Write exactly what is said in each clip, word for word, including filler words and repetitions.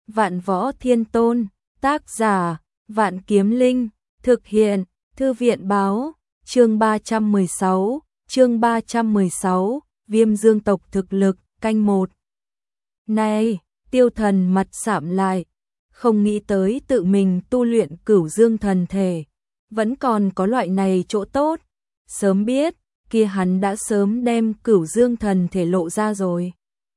Vạn Võ Thiên Tôn, tác giả, Vạn Kiếm Linh, thực hiện, Thư viện báo, chương ba trăm mười sáu, chương ba trăm mười sáu, Viêm Dương tộc thực lực, canh một. Này, Tiêu Thần mặt sạm lại, không nghĩ tới tự mình tu luyện Cửu Dương thần thể, vẫn còn có loại này chỗ tốt, sớm biết, kia hắn đã sớm đem Cửu Dương thần thể lộ ra rồi.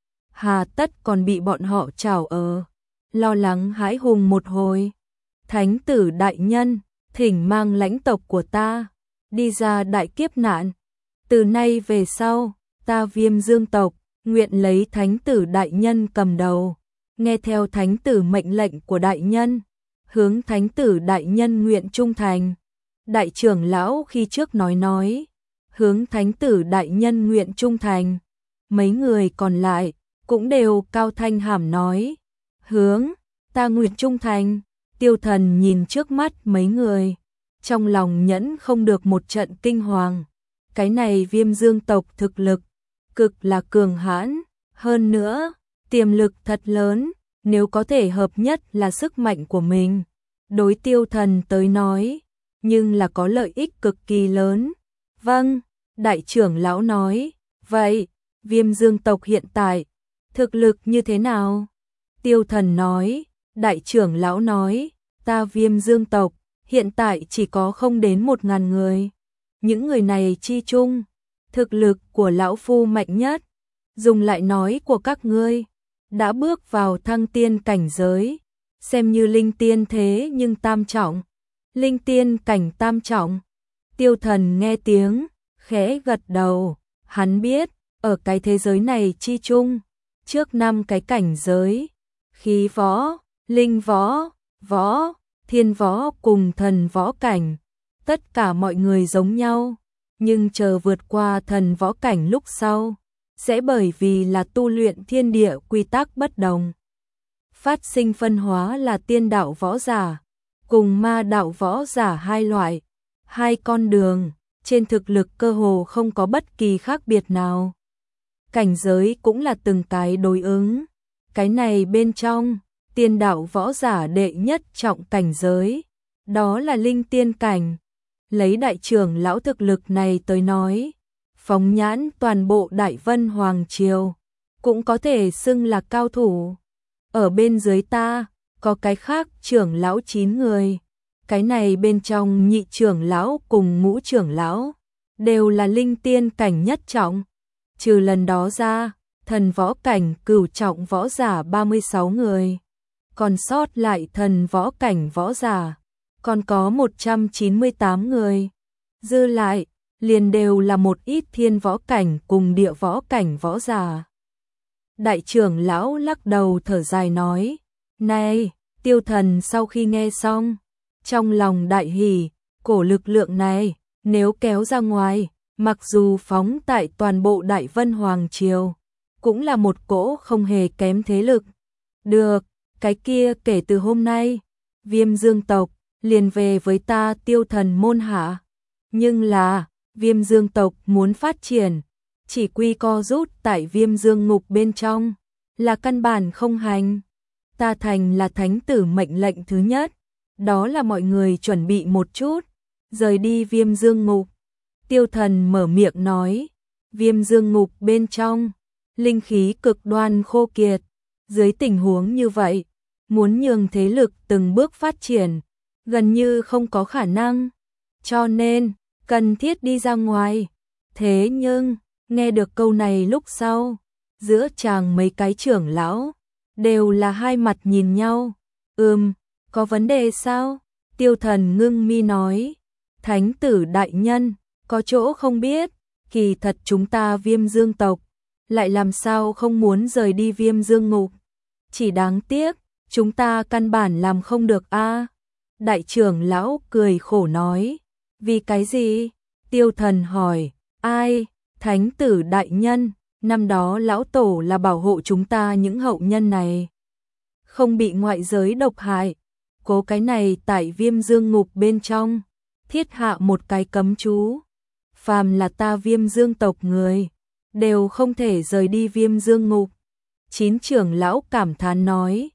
Hà tất còn bị bọn họ trảo ở, lo lắng hãi hùng một hồi. Thánh tử đại nhân, thỉnh mang lãnh tộc của ta đi ra đại kiếp nạn. Từ nay về sau, ta Viêm Dương tộc nguyện lấy thánh tử đại nhân cầm đầu, nghe theo thánh tử mệnh lệnh của đại nhân, hướng thánh tử đại nhân nguyện trung thành. Đại trưởng lão khi trước nói nói, hướng thánh tử đại nhân nguyện trung thành. Mấy người còn lại cũng đều cao thanh hàm nói, hướng ta nguyện trung thành. Tiêu Thần nhìn trước mắt mấy người, trong lòng nhẫn không được một trận kinh hoàng. Cái này Viêm Dương tộc thực lực cực là cường hãn, hơn nữa tiềm lực thật lớn, nếu có thể hợp nhất là sức mạnh của mình, đối Tiêu Thần tới nói, nhưng là có lợi ích cực kỳ lớn. Vâng, đại trưởng lão nói, vậy Viêm Dương tộc hiện tại thực lực như thế nào? Tiêu Thần nói, đại trưởng lão nói, ta Viêm Dương tộc hiện tại chỉ có không đến một ngàn người. Những người này chi chung, thực lực của lão phu mạnh nhất. Dùng lại nói của các ngươi, đã bước vào thăng tiên cảnh giới, xem như linh tiên thế nhưng tam trọng. Linh tiên cảnh tam trọng. Tiêu Thần nghe tiếng, khẽ gật đầu, hắn biết, ở cái thế giới này chi chung, trước năm cái cảnh giới, khí võ, linh võ, võ, thiên võ cùng thần võ cảnh, tất cả mọi người giống nhau, nhưng chờ vượt qua thần võ cảnh lúc sau, sẽ bởi vì là tu luyện thiên địa quy tắc bất đồng, phát sinh phân hóa là tiên đạo võ giả cùng ma đạo võ giả hai loại, hai con đường, trên thực lực cơ hồ không có bất kỳ khác biệt nào. Cảnh giới cũng là từng cái đối ứng, cái này bên trong, tiên đạo võ giả đệ nhất trọng cảnh giới, đó là linh tiên cảnh. Lấy đại trưởng lão thực lực này tới nói, phóng nhãn toàn bộ Đại Vân Hoàng Triều, cũng có thể xưng là cao thủ. Ở bên dưới ta, có cái khác trưởng lão chín người, cái này bên trong nhị trưởng lão cùng ngũ trưởng lão, đều là linh tiên cảnh nhất trọng. Trừ lần đó ra, thần võ cảnh cửu trọng võ giả ba mươi sáu người, còn sót lại thần võ cảnh võ giả, còn có một trăm chín mươi tám người. Dư lại, liền đều là một ít thiên võ cảnh cùng địa võ cảnh võ giả. Đại trưởng lão lắc đầu thở dài nói, này, Tiêu Thần sau khi nghe xong, trong lòng đại hỉ, cổ lực lượng này, nếu kéo ra ngoài, mặc dù phóng tại toàn bộ Đại Vân Hoàng Triều, cũng là một cỗ không hề kém thế lực. Được, cái kia kể từ hôm nay, Viêm Dương tộc liền về với ta Tiêu Thần môn hạ. Nhưng là, Viêm Dương tộc muốn phát triển, chỉ quy co rút tại Viêm Dương ngục bên trong, là căn bản không hành. Ta thành là thánh tử mệnh lệnh thứ nhất, đó là mọi người chuẩn bị một chút, rời đi Viêm Dương ngục. Tiêu Thần mở miệng nói, Viêm Dương ngục bên trong, linh khí cực đoan khô kiệt, dưới tình huống như vậy, muốn nhường thế lực từng bước phát triển, gần như không có khả năng, cho nên, cần thiết đi ra ngoài. Thế nhưng, nghe được câu này lúc sau, giữa chàng mấy cái trưởng lão, đều là hai mặt nhìn nhau. Ừm, có vấn đề sao? Tiêu Thần ngưng mi nói, thánh tử đại nhân, có chỗ không biết, kỳ thật chúng ta Viêm Dương tộc, lại làm sao không muốn rời đi Viêm Dương ngục. Chỉ đáng tiếc, chúng ta căn bản làm không được a. Đại trưởng lão cười khổ nói, vì cái gì? Tiêu Thần hỏi, ai? Thánh tử đại nhân, năm đó lão tổ là bảo hộ chúng ta những hậu nhân này, không bị ngoại giới độc hại, cố cái này tại Viêm Dương ngục bên trong, thiết hạ một cái cấm chú, phàm là ta Viêm Dương tộc người, đều không thể rời đi Viêm Dương ngục. Chín trưởng lão cảm thán nói,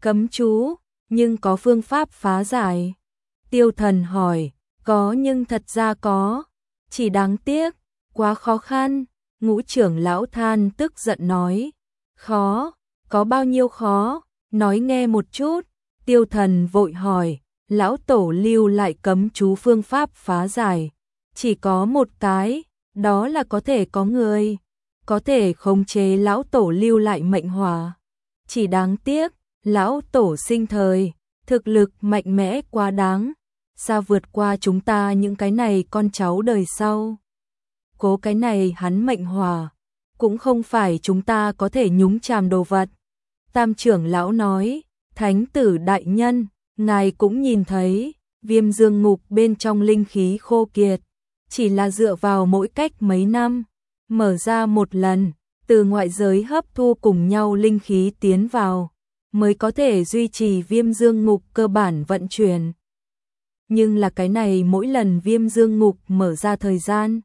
cấm chú, nhưng có phương pháp phá giải. Tiêu Thần hỏi, có nhưng thật ra có, chỉ đáng tiếc, quá khó khăn. Ngũ trưởng lão than tức giận nói, khó, có bao nhiêu khó, nói nghe một chút. Tiêu Thần vội hỏi, lão tổ lưu lại cấm chú phương pháp phá giải, chỉ có một cái, đó là có thể có người, có thể khống chế lão tổ lưu lại mệnh hỏa. Chỉ đáng tiếc, lão tổ sinh thời, thực lực mạnh mẽ quá đáng, xa vượt qua chúng ta những cái này con cháu đời sau. Cố cái này hắn mệnh hỏa, cũng không phải chúng ta có thể nhúng chàm đồ vật. Tam trưởng lão nói, thánh tử đại nhân, ngài cũng nhìn thấy, viêm dương ngục bên trong linh khí khô kiệt, chỉ là dựa vào mỗi cách mấy năm, mở ra một lần, từ ngoại giới hấp thu cùng nhau linh khí tiến vào, mới có thể duy trì viêm dương ngục cơ bản vận chuyển. Nhưng là cái này mỗi lần viêm dương ngục mở ra thời gian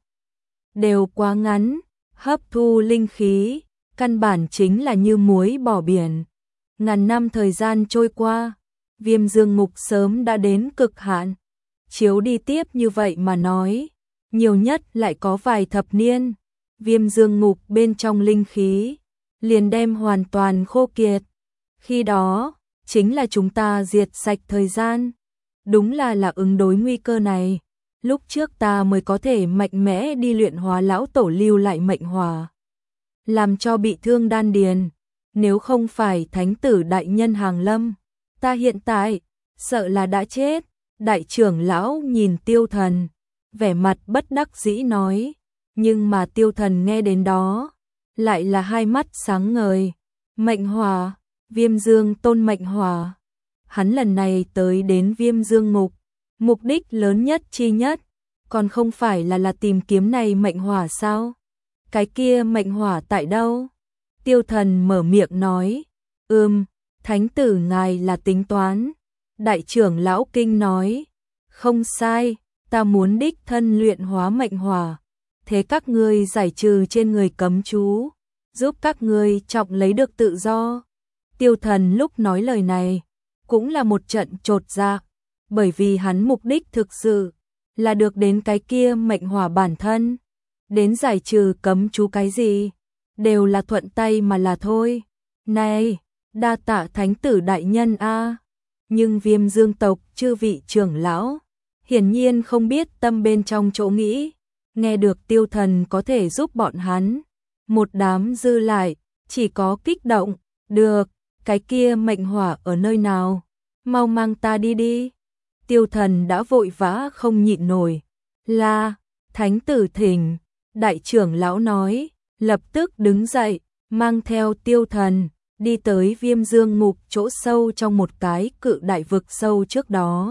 đều quá ngắn, hấp thu linh khí, căn bản chính là như muối bỏ biển. Ngàn năm thời gian trôi qua, viêm dương ngục sớm đã đến cực hạn. Chiếu đi tiếp như vậy mà nói, nhiều nhất lại có vài thập niên, viêm dương ngục bên trong linh khí liền đem hoàn toàn khô kiệt. Khi đó, chính là chúng ta diệt sạch thời gian. Đúng là là ứng đối nguy cơ này, lúc trước ta mới có thể mạnh mẽ đi luyện hóa lão tổ lưu lại mệnh hỏa, làm cho bị thương đan điền. Nếu không phải thánh tử đại nhân hàng lâm, ta hiện tại sợ là đã chết. Đại trưởng lão nhìn Tiêu Thần, vẻ mặt bất đắc dĩ nói, nhưng mà Tiêu Thần nghe đến đó, lại là hai mắt sáng ngời. Mệnh hỏa, viêm dương tôn mệnh hỏa. Hắn lần này tới đến viêm dương ngục, mục đích lớn nhất chi nhất, còn không phải là là tìm kiếm này mệnh hỏa sao? Cái kia mệnh hỏa tại đâu? Tiêu Thần mở miệng nói, ừm, thánh tử ngài là tính toán. Đại trưởng lão kinh nói, không sai, ta muốn đích thân luyện hóa mệnh hỏa, thế các ngươi giải trừ trên người cấm chú, giúp các ngươi trọng lấy được tự do. Tiêu Thần lúc nói lời này, cũng là một trận chột dạ, bởi vì hắn mục đích thực sự là được đến cái kia mệnh hỏa bản thân, đến giải trừ cấm chú cái gì, đều là thuận tay mà là thôi. Này, đa tạ thánh tử đại nhân a. Nhưng viêm dương tộc chư vị trưởng lão, hiển nhiên không biết tâm bên trong chỗ nghĩ, nghe được Tiêu Thần có thể giúp bọn hắn. Một đám dư lại, chỉ có kích động, được, cái kia mệnh hỏa ở nơi nào? Mau mang ta đi đi. Tiêu Thần đã vội vã không nhịn nổi. Là, thánh tử thỉnh, đại trưởng lão nói, lập tức đứng dậy, mang theo Tiêu Thần, đi tới viêm dương ngục chỗ sâu trong một cái cự đại vực sâu trước đó.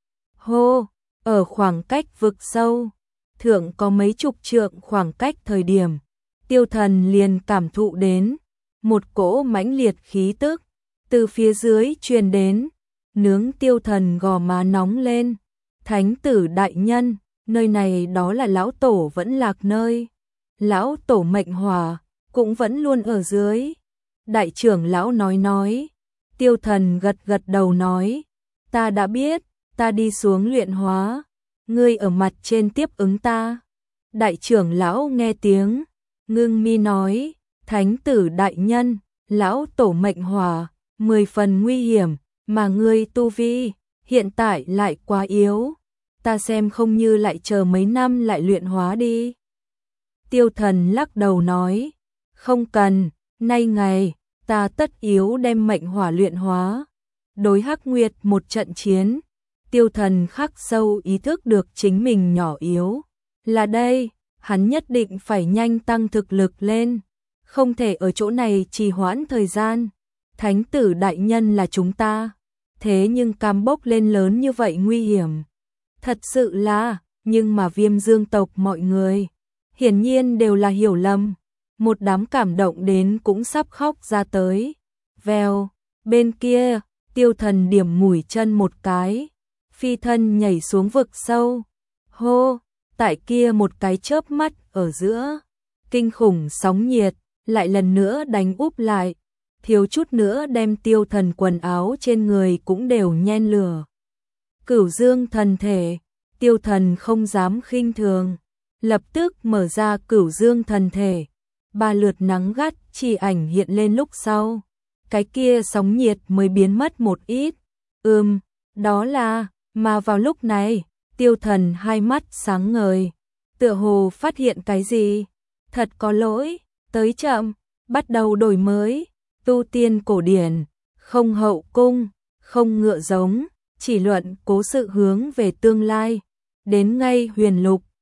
Hô, ở khoảng cách vực sâu, thượng có mấy chục trượng khoảng cách thời điểm, Tiêu Thần liền cảm thụ đến một cỗ mãnh liệt khí tức từ phía dưới truyền đến, nướng Tiêu Thần gò má nóng lên. Thánh tử đại nhân, nơi này đó là lão tổ vẫn lạc nơi, lão tổ mệnh hỏa cũng vẫn luôn ở dưới. Đại trưởng lão nói nói, Tiêu Thần gật gật đầu nói, ta đã biết, ta đi xuống luyện hóa, ngươi ở mặt trên tiếp ứng ta. Đại trưởng lão nghe tiếng, ngưng mi nói, thánh tử đại nhân, lão tổ mệnh hỏa, mười phần nguy hiểm, mà ngươi tu vi, hiện tại lại quá yếu, ta xem không như lại chờ mấy năm lại luyện hóa đi. Tiêu Thần lắc đầu nói, không cần, nay ngày, ta tất yếu đem mệnh hỏa luyện hóa. Đối Hắc Nguyệt một trận chiến, Tiêu Thần khắc sâu ý thức được chính mình nhỏ yếu. Là đây, hắn nhất định phải nhanh tăng thực lực lên, không thể ở chỗ này trì hoãn thời gian. Thánh tử đại nhân là chúng ta, thế nhưng cam bốc lên lớn như vậy nguy hiểm. Thật sự là, nhưng mà viêm dương tộc mọi người, hiển nhiên đều là hiểu lầm. Một đám cảm động đến cũng sắp khóc ra tới. Vèo, bên kia, Tiêu Thần điểm mũi chân một cái, phi thân nhảy xuống vực sâu. Hô, tại kia một cái chớp mắt ở giữa, kinh khủng sóng nhiệt lại lần nữa đánh úp lại. thiếu chút nữa đem Tiêu Thần quần áo trên người cũng đều nhen lửa. Cửu dương thần thể, Tiêu Thần không dám khinh thường, lập tức mở ra cửu dương thần thể. Ba lượt nắng gắt chỉ ảnh hiện lên lúc sau, cái kia sóng nhiệt mới biến mất một ít. Ừm, đó là, mà vào lúc này, Tiêu Thần hai mắt sáng ngời, tựa hồ phát hiện cái gì. Thật có lỗi, tới chậm, bắt đầu đổi mới, tu tiên cổ điển, không hậu cung, không ngựa giống, chỉ luận cố sự hướng về tương lai. Đến ngay huyền lục,